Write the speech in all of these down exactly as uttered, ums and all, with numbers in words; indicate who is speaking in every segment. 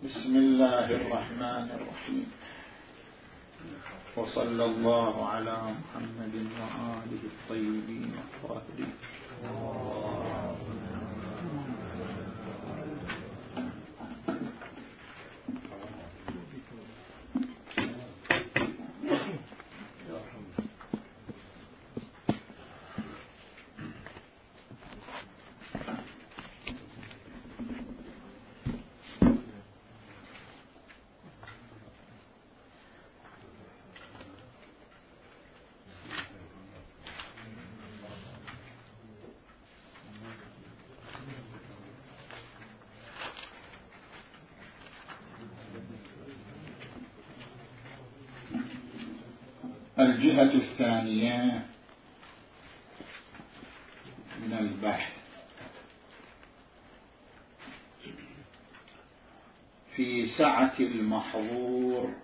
Speaker 1: بسم الله الرحمن الرحيم، وصلى الله على محمد وآله الطيبين الطاهرين. الجهة الثانية من البحث في سعة المحظور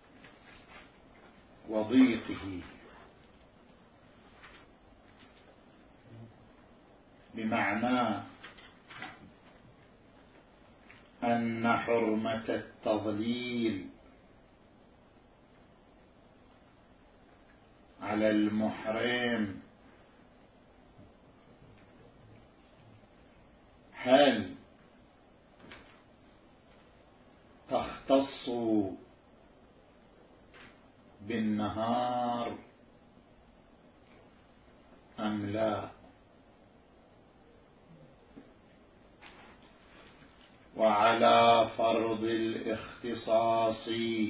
Speaker 1: وضيقه، بمعنى أن حرمة التضليل على المحرم هل تختص بالنهار أم لا؟ وعلى فرض الاختصاص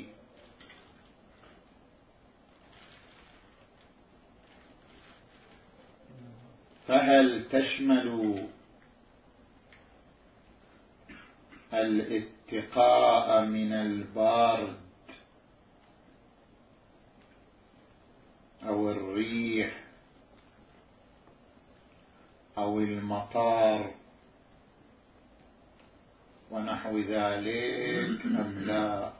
Speaker 1: فهل تشمل الاتقاء من البرد أو الريح أو المطر ونحو ذلك أم لا؟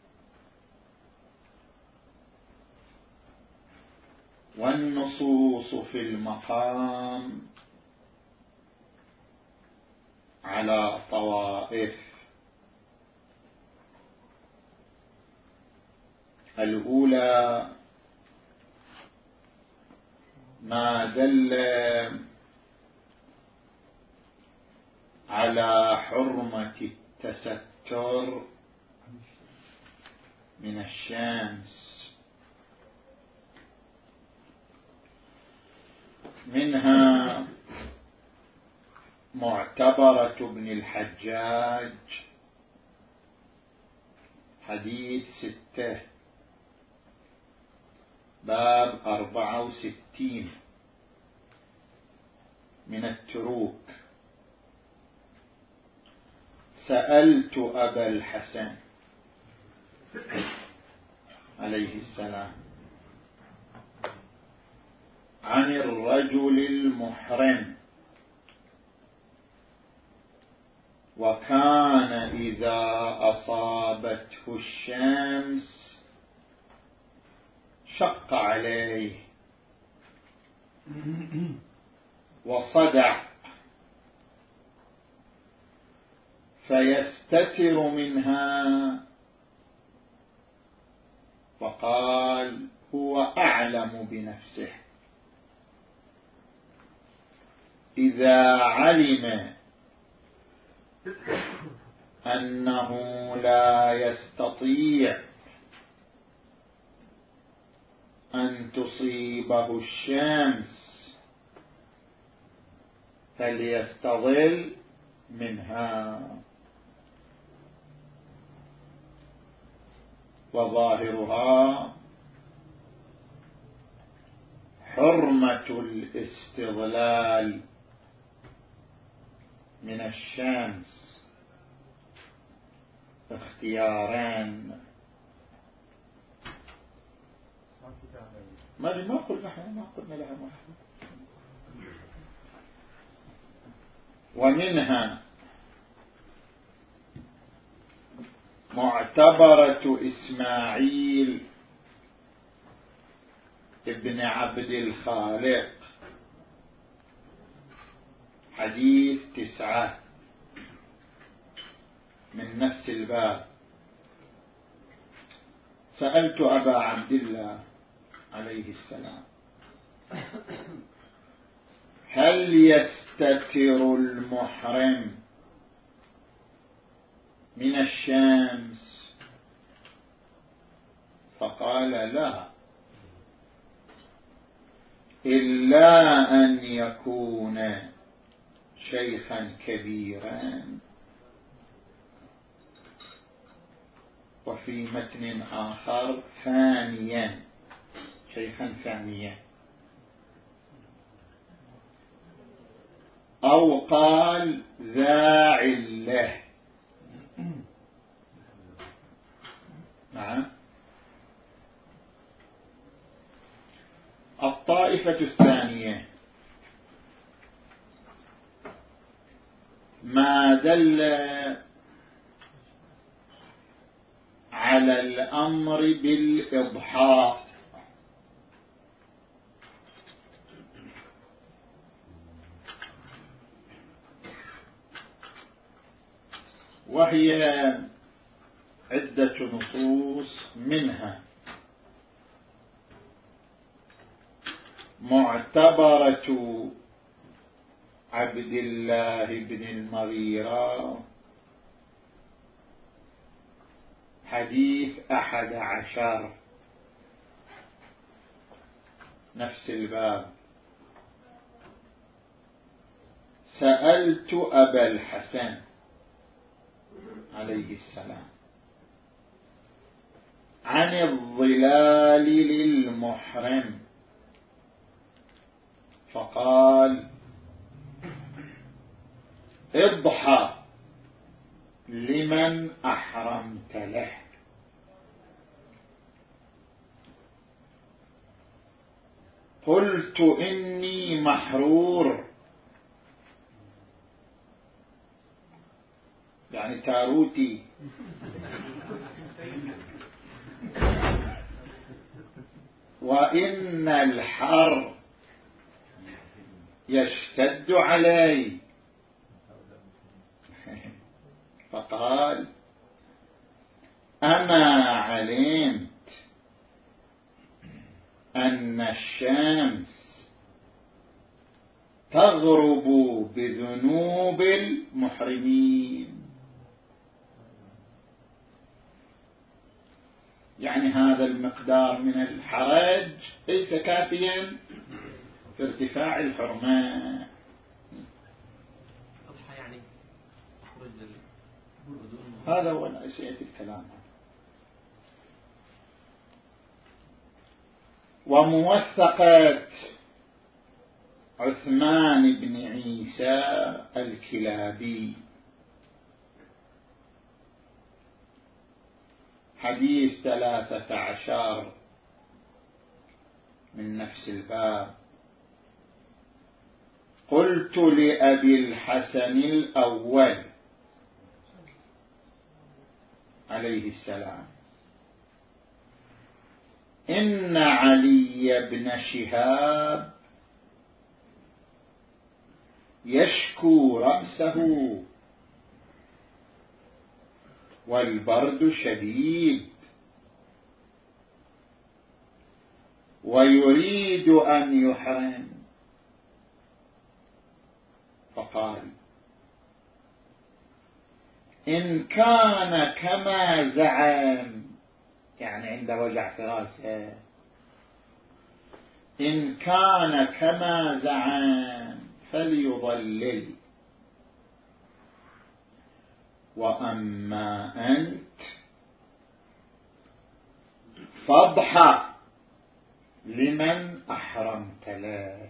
Speaker 1: والنصوص في المقام على طوائف: الأولى ما دل على حرمة التستر من الشمس، منها معتبرة ابن الحجاج حديث ستة باب أربعة وستين من التروك: سألت أبا الحسن عليه السلام عن الرجل المحرم وكان إذا أصابته الشمس شق عليه وصدع فيستتر منها، فقال: هو أعلم بنفسه، إذا علم أنه لا يستطيع أن تصيبه الشمس فليستظل منها. وظاهرها حرمة الاستظلال من الشمس اختياران. ما ما قلنا احنا ما قلنا لها واحد. ومنها معتبرة إسماعيل ابن عبد الخالق حديث تسعة: من نفس الباب: سألت أبا عبد الله عليه السلام: هل يستتر المحرم من الشمس؟ فقال: لا، إلا أن يكون شيخا كبيرا. وفي متن آخر: ثانيا، شيخا ثانيا. أو قال: ذا علة. نعم. الطائفة الثانية ما دل على الأمر بالإضحاء، وهي عدة نصوص، منها معتبرة عبد الله بن المغيرة حديث أحد عشر، نفس الباب: سألت أبا الحسن عليه السلام عن الظلال للمحرم، فقال: اضحى لمن أحرمت له. قلت: إني محرور، يعني تاروتي. وإن الحر يشتد علي. فقال: أما علمت أن الشمس تغرب بذنوب المحرمين؟ يعني هذا المقدار من الحرج ليس كافيا في ارتفاع الحرمة. هذا هو أسئلة الكلام. وموثقة عثمان بن عيسى الكلابي حديث ثلاثة عشر من نفس الباب: قلت لأبي الحسن الأول عليه السلام: إن علي بن شهاب يشكو رأسه والبرد شديد ويريد أن يحرم. فقال: إن كان كما زعم، يعني عند وجع في رأسه، إن كان كما زعم فليضلل، وأما أنت فاضحى لمن أحرمت له.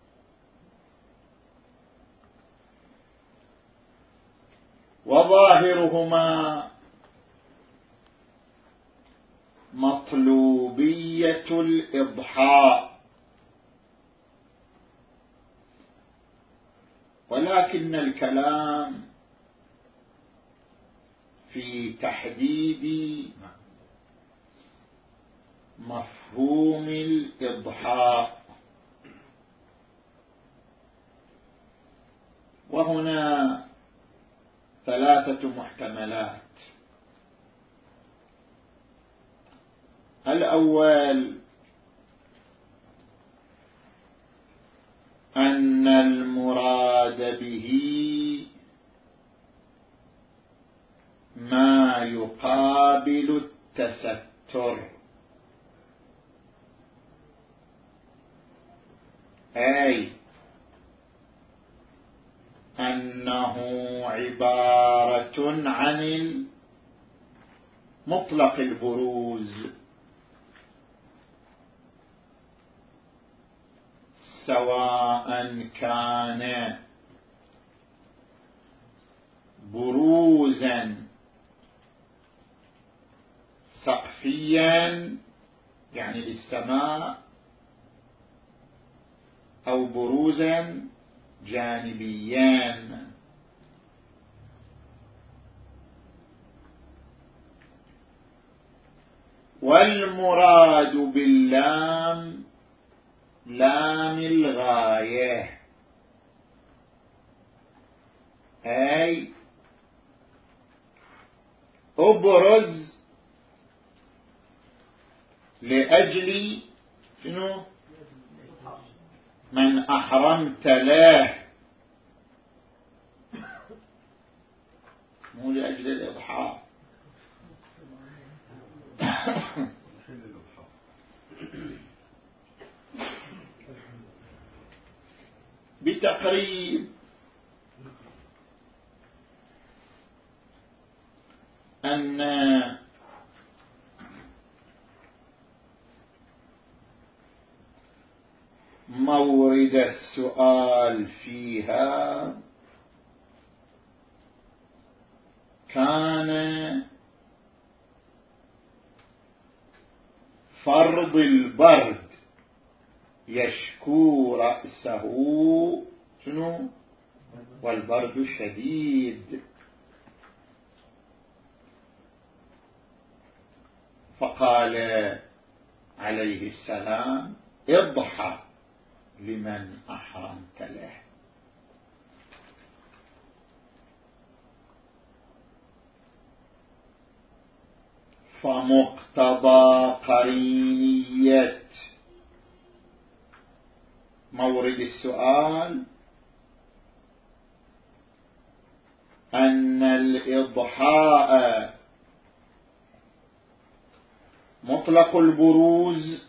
Speaker 1: وظاهرهما مطلوبية الإضحاء، ولكن الكلام في تحديد مفهوم الإضحاء. وهنا ثلاثة محتملات. الأول أن المراد به ما يقابل التستر، أي أنه عبارة عن مطلق البروز، سواء كان بروزا سقفيا يعني للسماء، أو بروزا جانبيا. والمراد باللام لام الغاية، أي أبرز لأجل شنو؟ من أحرمت له، مو لأجل الإضحاء. بتقريب أن مورد السؤال فيها كان فرض البرد يشكو رأسه شنو؟ والبرد شديد، فقال عليه السلام اضحى لمن أحرمت له. فمقتضى قرينية مورد السؤال أن الإضحاء مطلق البروز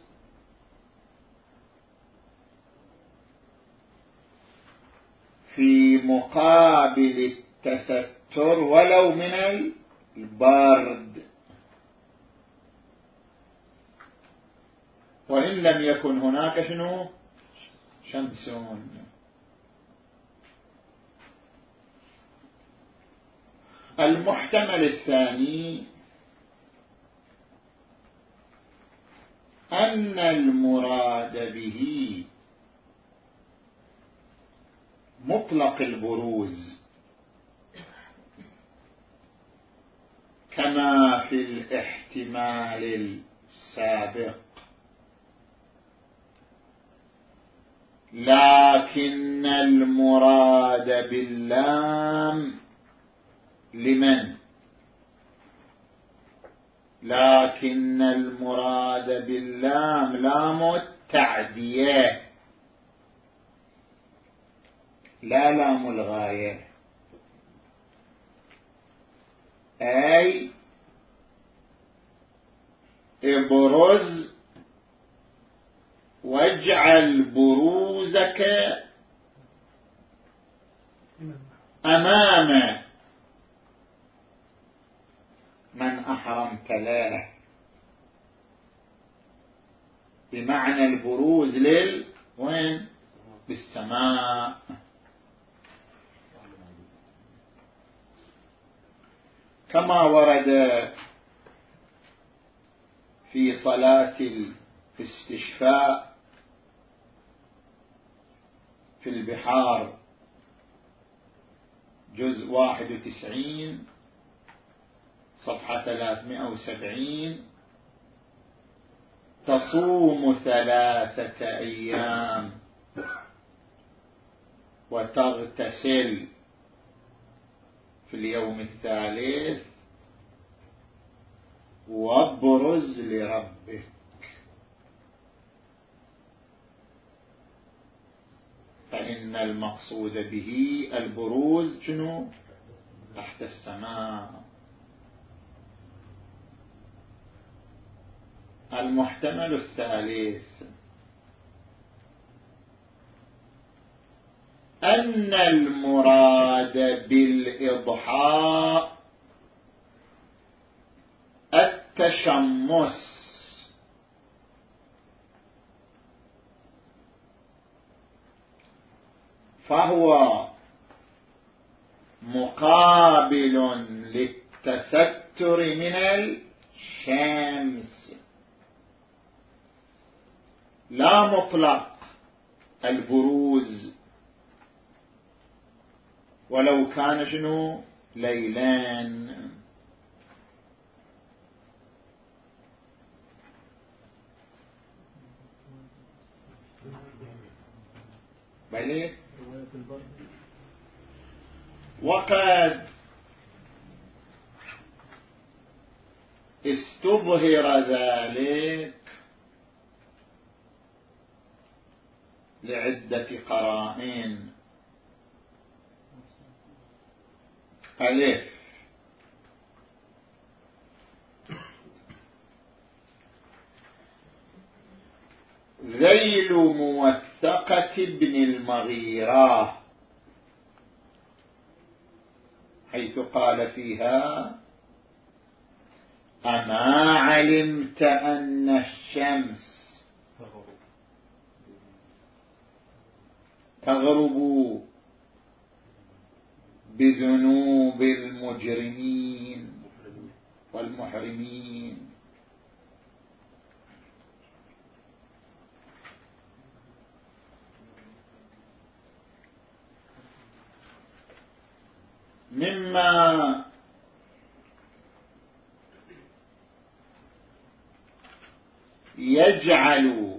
Speaker 1: في مقابل التستر ولو من البرد، وإن لم يكن هناك شنو؟ شمس. المحتمل الثاني أن المراد به مطلق البروز كما في الاحتمال السابق، لكن المراد باللام لمن؟ لكن المراد باللام لام التعدية لا لام الغاية، أي ابرز واجعل بروزك أمام من أحرمت له، بمعنى البروز لل وين؟ بالسماء. كما ورد في صلاة الاستشفاء في البحار جزء واحد وتسعين صفحة ثلاثمائة وسبعين: تصوم ثلاثة أيام وتغتسل في اليوم الثالث وابرز لربك. فإن المقصود به البروز شنو؟ تحت السماء. المحتمل الثالث أن المراد بالإضحاء التشمس، فهو مقابل للتستر من الشمس، لا مطلق البروز ولو كان شنو ليلان. بلى وقد استظهر ذلك لعدة قرائن. ألف، ذيل موثقة ابن المغيرة، حيث قال فيها: أما علمت أن الشمس تغرب بذنوب المجرمين والمحرمين. مما يجعل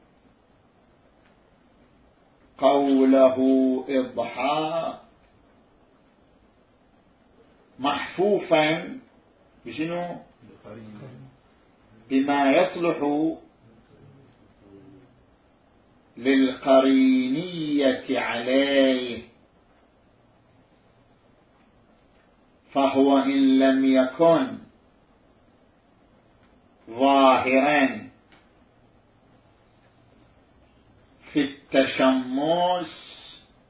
Speaker 1: قوله إضحاء محفوفا بشنو؟ بما يصلح للقرينية عليه، فهو إن لم يكن ظاهرا في التشمس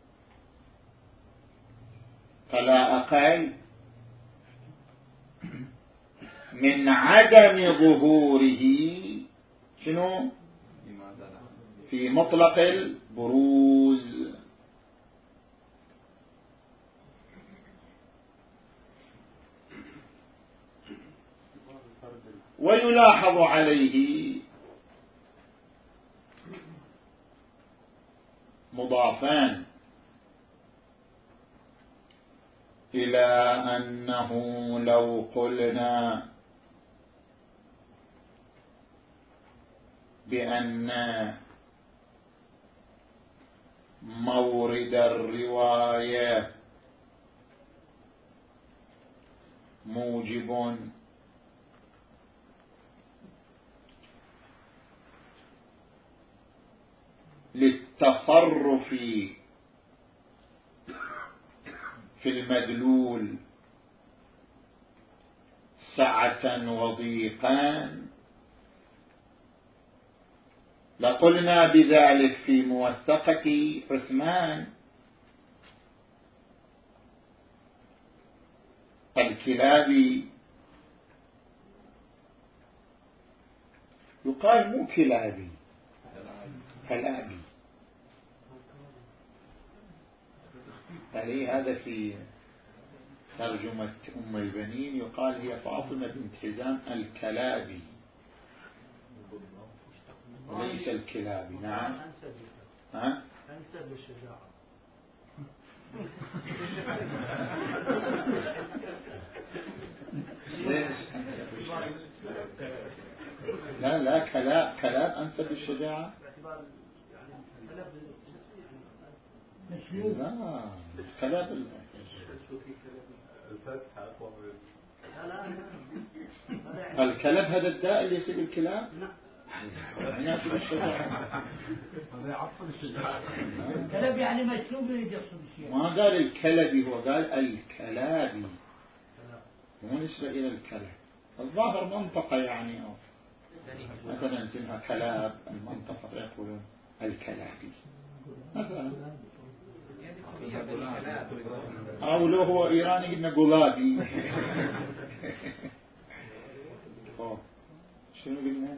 Speaker 1: فلا أقل من عدم ظهوره شنو؟ في مطلق البروز. ويلاحظ عليه مضافان إلى أنه لو قلنا بأن مورد الرواية موجب للتصرف في المدلول سعة وضيقا، لقلنا بذلك في موثقة عثمان الكلابي. يقال مو كلابي، كلابي. عليه هذا في ترجمة أم البنين يقال هي فاطمة بنت حزام الكلابي وليس الكلابي. نعم. ها؟ أنسب الشجاعة. ليش؟ لا لا كلاب كلاب أنسب الشجاعة. لا كلاب الكلب هذا الداء اللي يصيب الكلاب يناسب الشجاعة.
Speaker 2: الكلب يعني مسلوب يقصد الشيء.
Speaker 1: ما قال الكلبي، هو قال الكلابي، مو نسبة إلى الكلب. الظاهر منطقة يعني، أو مثلا اسمها كلاب، المنطقة يقولون الكلابي مثلا، أو لو هو إيراني قلنا قلابي. شنو قلنا؟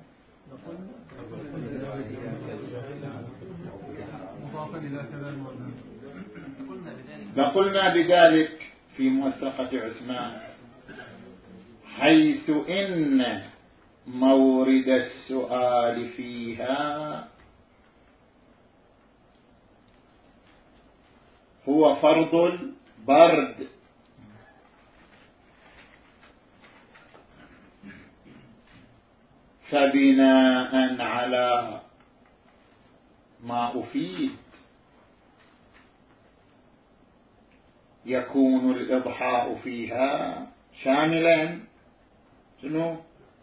Speaker 1: لقلنا بذلك في موثقة عثمان، حيث إن مورد السؤال فيها هو فرض البرد، فبناء على ما أفيد يكون الإضحاء فيها شاملا شنو؟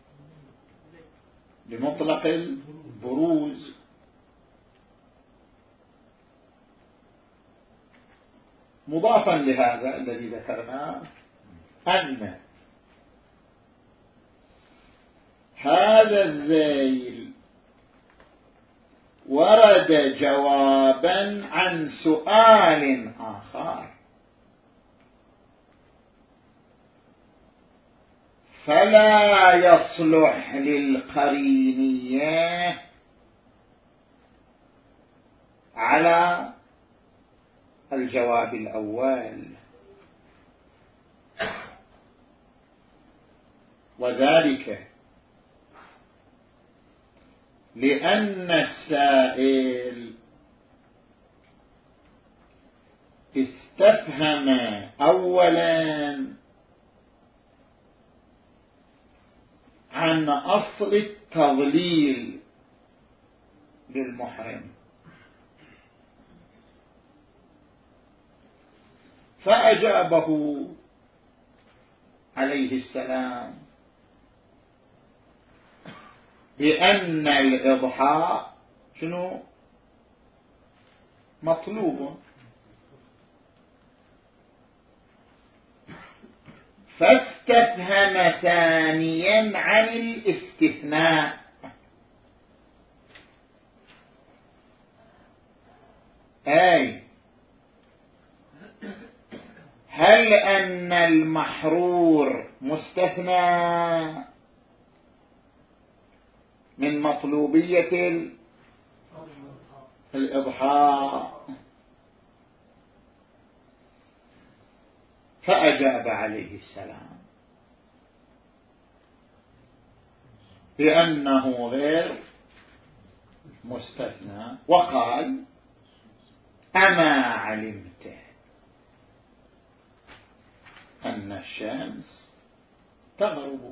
Speaker 1: لمطلق البروز، مضافا لهذا الذي ذكرناه أن هذا الذيل ورد جوابا عن سؤال آخر، فلا يصلح للقرينية على الجواب الأول، وذلك لأن السائل استفهم أولا عن أصل التضليل للمحرم، فأجابه عليه السلام بأن الإضحاء شنو مطلوب، فاستفهم ثانيا عن الاستثناء، أي هل أن المحرور مستثنى من مطلوبية الإضحاء؟ فأجاب عليه السلام بأنه غير مستثنى، وقال أما علمت أن الشمس تغرب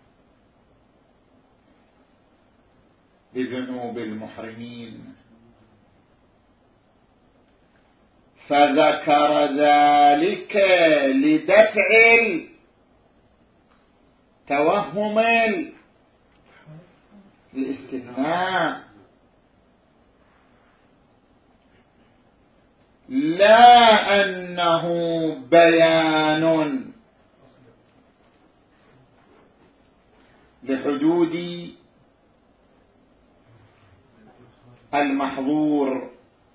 Speaker 1: بذنوب المحرمين، فذكر ذلك لدفع توهم الاستثناء، لا أنه بيان لحدود المحظور،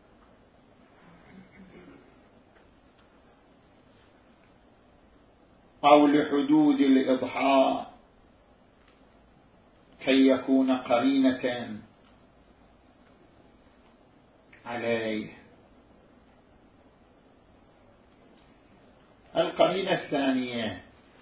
Speaker 1: أو لحدود الإضحاء كي يكون قرينة عليه. القرينة الثانية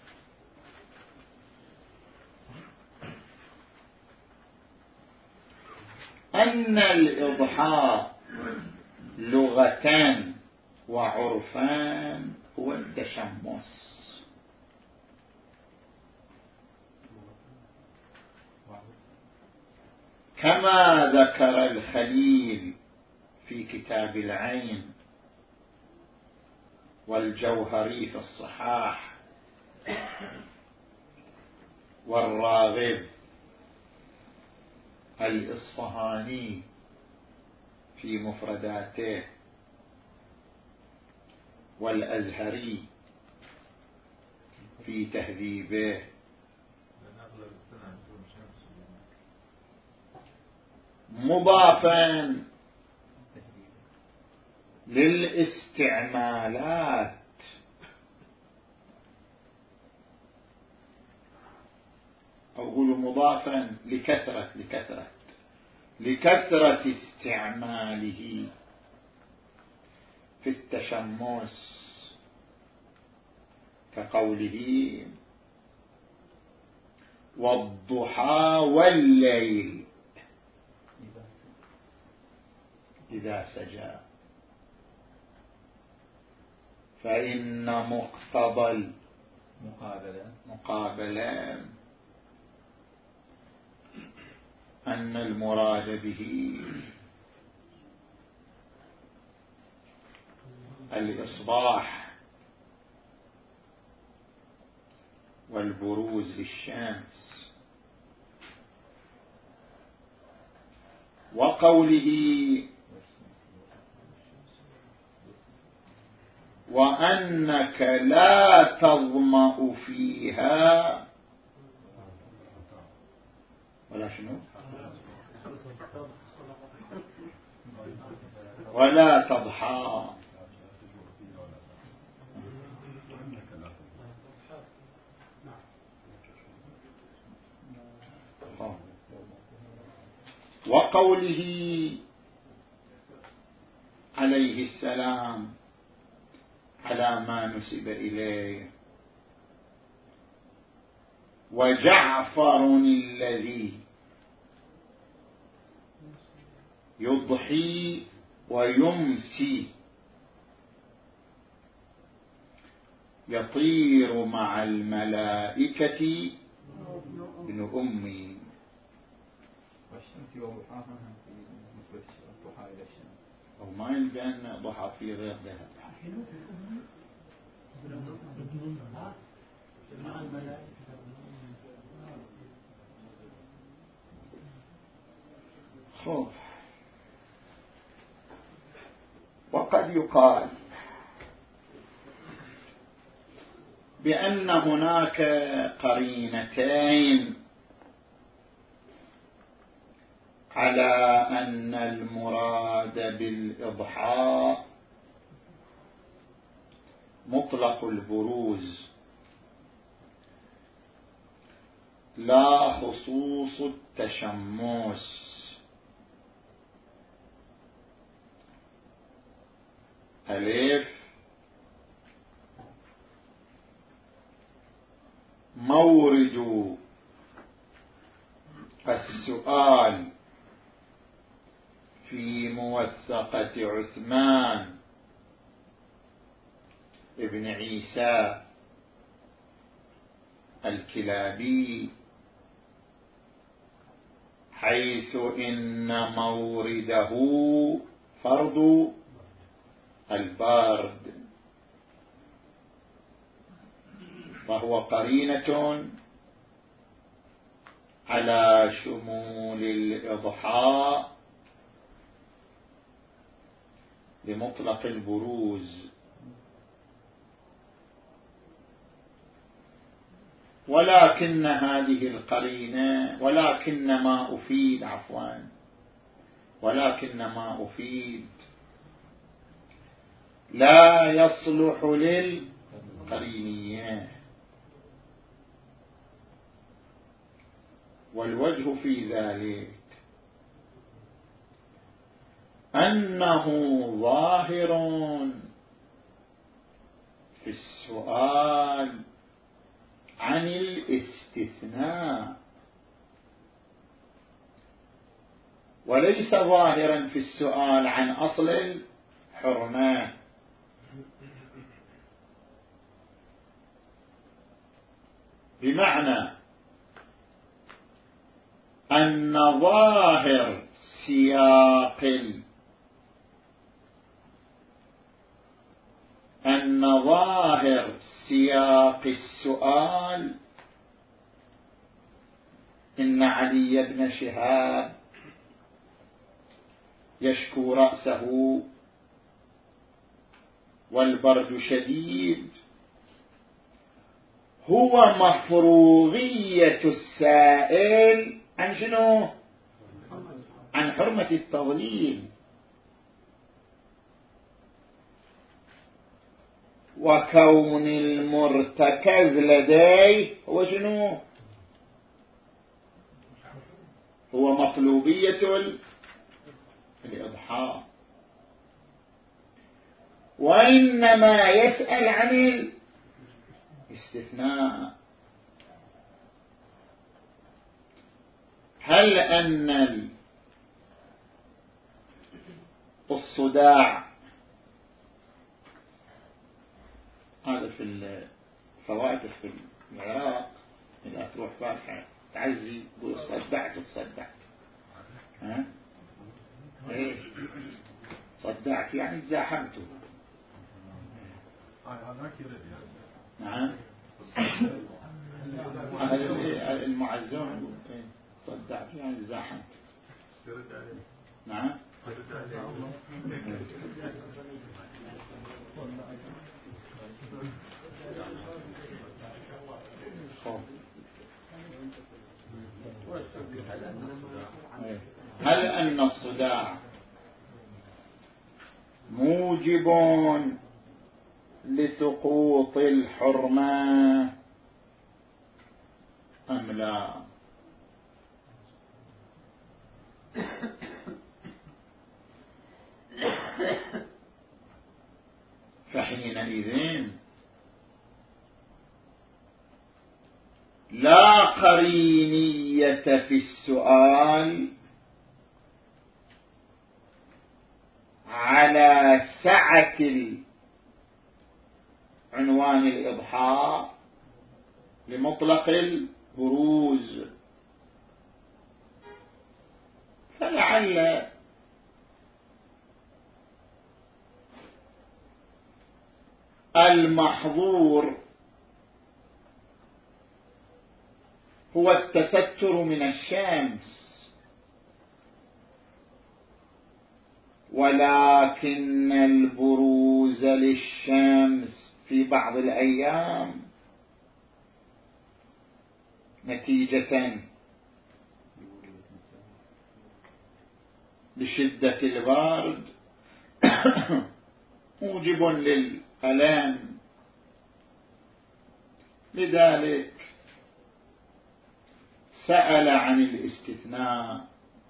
Speaker 1: أن الإضحاء لغة وعرفان هو التشمس، كما ذكر الخليل في كتاب العين والجوهري في الصحاح والراغب الإصفهاني في مفرداته، والأزهري في تهذيبه، مضافا للاستعمالات أو أقول مضافا لكثرة لكثرة لكثرة استعماله في التشمس، كقوله والضحى والليل إذا سجى، فإن مقتضى المقابلة أن المراد به الإصباح والبروز للشمس. وقوله وأنك لا تظمأ فيها ولا شنو ولا تضحى، وقوله عليه السلام على ما نسب إليه وجعفر الذي يضحي ويمسي يطير مع الملائكة ابن أمي.
Speaker 3: والشمس وضحاها نسبة الضحى إلى الشمس،
Speaker 1: أو ما يلزم أن ضحى في غير ذهب. خوف. وقد يقال بأن هناك قرينتين على أن المراد بالإضحاء مطلق البروز لا خصوص التشمس. ألف مورد السؤال في موثقة عثمان ابن عيسى الكلابي، حيث إن مورده فرض البارد، وهو قرينة على شمول الإضحاء لمطلق البروز. ولكن هذه القرينة ولكن ما أفيد عفوا ولكن ما أفيد لا يصلح للقرينية. والوجه في ذلك أنه ظاهر في السؤال عن الاستثناء، وليس ظاهرا في السؤال عن أصل الحرمة. بمعنى أن ظاهر سياق أن ظاهر سياق السؤال إن علي بن شهاب يشكو رأسه والبرد شديد، هو مفروغية السائل عن شنو؟ عن حرمة التضليل، وكون المرتكز لديه هو شنو؟ هو مطلوبية الإضحاء، وإنما يسأل عن الاستثناء. هل أن الصداع، هذا في الفوائد في العراق إذا تروح فاتحة تعزي يقول صدعت صدعت ها ايه صدعت يعني تزاحمته. نعم المعزون صدعت يعني تزاحمت. نعم هل أن الصداع موجب لسقوط الحرمة أم لا؟ فحينئذ لا قرينية في السؤال على سعة عنوان الإضحاء لمطلق البروز، فلعل المحظور هو التستر من الشمس، ولكن البروز للشمس في بعض الأيام نتيجة لشدة البرد موجب للألام، لذلك سأل عن الاستثناء.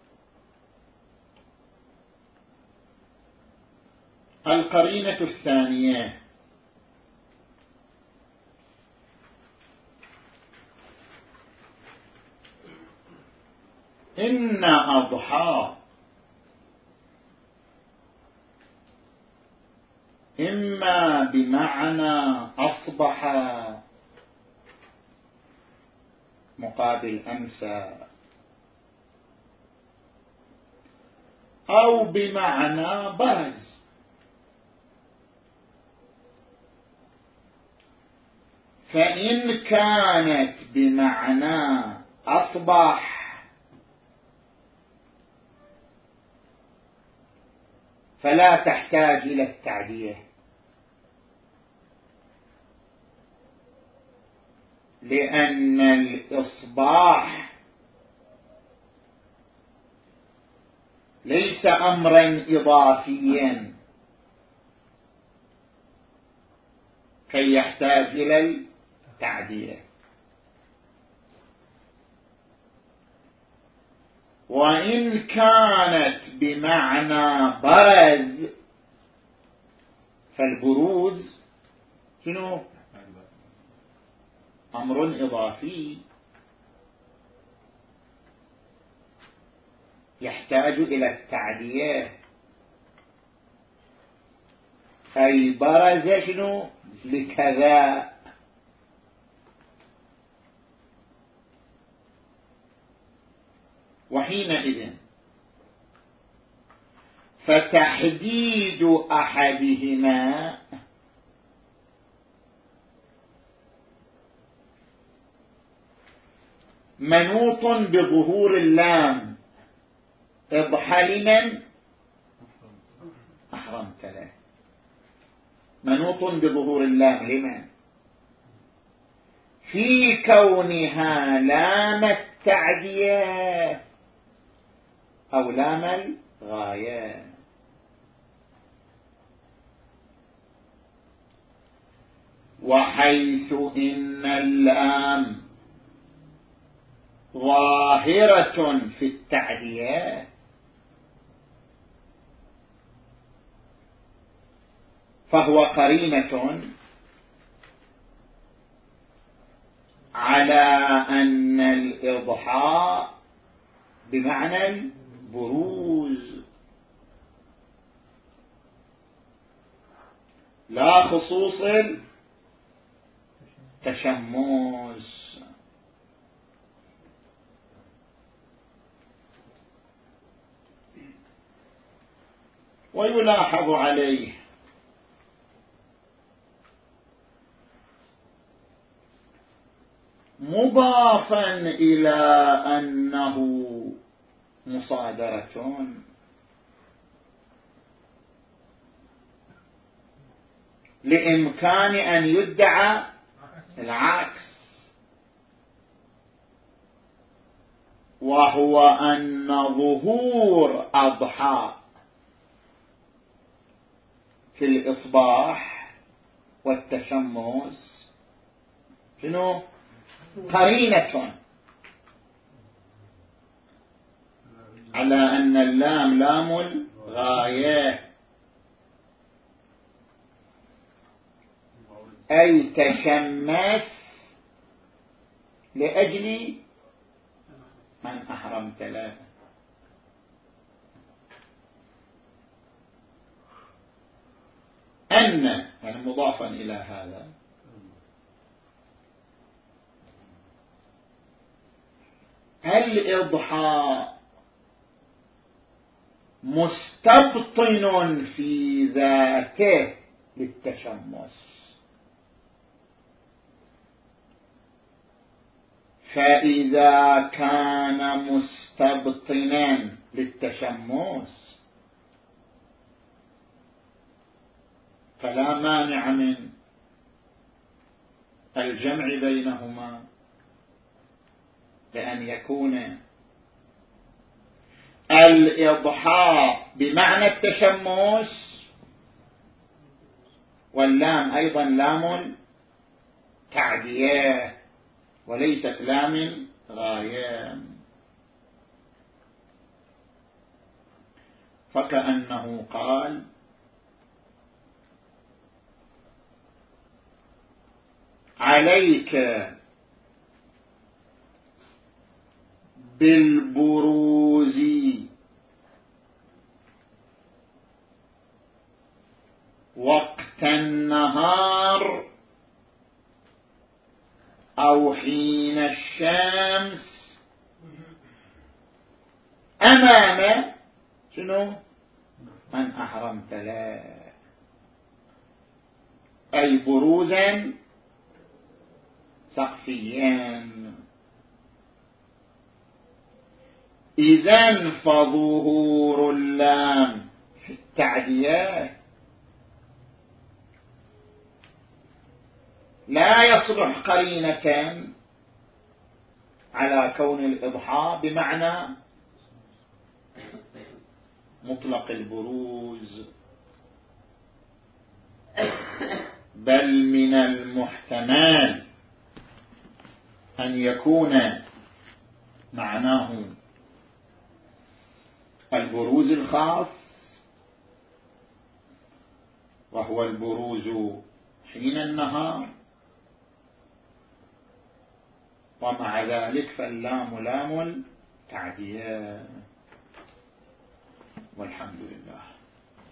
Speaker 1: القرينة الثانية إن أضحى إما بمعنى أصبح مقابل أمسى، أو بمعنى برز. فإن كانت بمعنى أصبح فلا تحتاج إلى التعدية، لأن الإصباح ليس أمرا إضافيا كي يحتاج إلى التعدية. وإن كانت بمعنى برز فالبروز شنو؟ أمر إضافي يحتاج إلى التعدية، أي برز شنو؟ لكذا. وحينئذ فتحديد أحدهما منوط بظهور اللام اضحى لمن أحرمت له. منوط بظهور اللام لمن؟ في كونها لام التعدية أو لام الغاية. وحيث إن اللام ظاهرة في التعدية فهو قرينة على أن الإضحاء بمعنى البروز لا خصوص التشمس. ويلاحظ عليه مضافا إلى أنه مصادرة لإمكان أن يدعى العكس، وهو أن ظهور أضحى في الإصباح والتشمس شنو؟ قرينة على أن اللام لام الغاية، أي تشمس لأجل من أحرمت له. أن يعني مضافا إلى هذا الإضحاء مستبطن في ذاته للتشمس، فإذا كان مستبطنا للتشمس فلا مانع من الجمع بينهما، بأن يكون الإضحاء بمعنى التشمس واللام أيضا لام تعدية وليست لام غاية. فكأنه قال عليك بالبروز وقت النهار أو حين الشمس أمام شنو؟ من أحرمت له، أي بروزا سقفيا. إذن فظهور اللام في التعدية لا يصلح قرينة على كون الإضحاء بمعنى مطلق البروز، بل من المحتمل أن يكون معناه البروز الخاص وهو البروز حين النهار، ومع ذلك فاللام لام التعدية. والحمد لله.